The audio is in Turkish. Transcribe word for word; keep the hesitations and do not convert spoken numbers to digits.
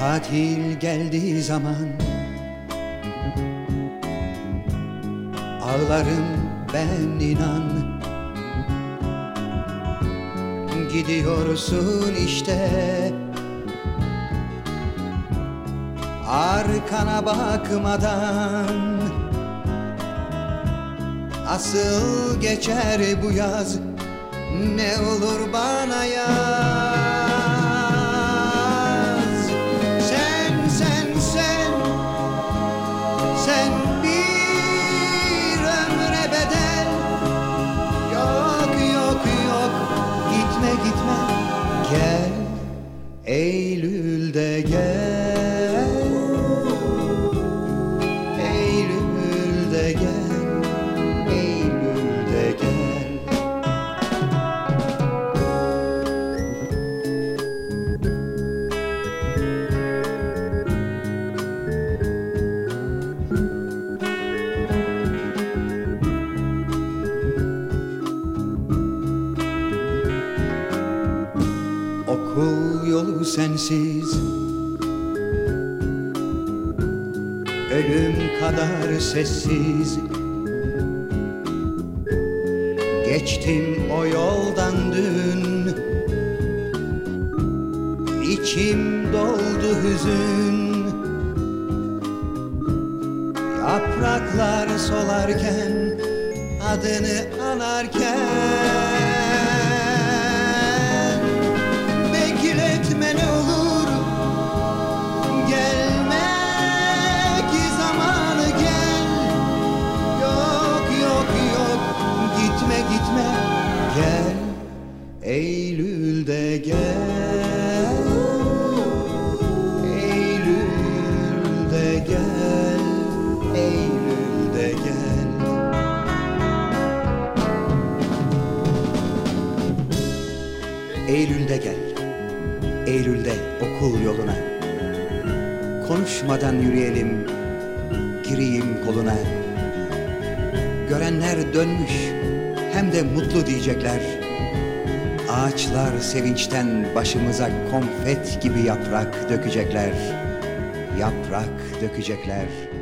Tatil geldiği zaman ağlarım ben inan. Gidiyorsun işte, arkana bakmadan. Asıl geçer bu yaz, ne olur bana yaz. Sen, sen, sen, sen bir ömre bedel. Yok, yok, yok, gitme, gitme. Gel, Eylül'de gel. Eylül'de gel. Okul yolu sensiz, ölüm kadar sessiz. Geçtim o yoldan dün, içim doldu hüzün. Yapraklar solarken, adını anarken. Bekletme ne olur, gelmek zamanı gel. Yok, yok, yok, gitme, gitme. Gel, Eylül'de gel. Eylül'de gel. Eylül'de gel. Eylül'de gel. Eylül'de okul yoluna. Konuşmadan yürüyelim, gireyim koluna. Görenler dönmüş, hem de mutlu diyecekler. Ağaçlar sevinçten başımıza konfet gibi yaprak dökecekler. Yaprak dökecekler.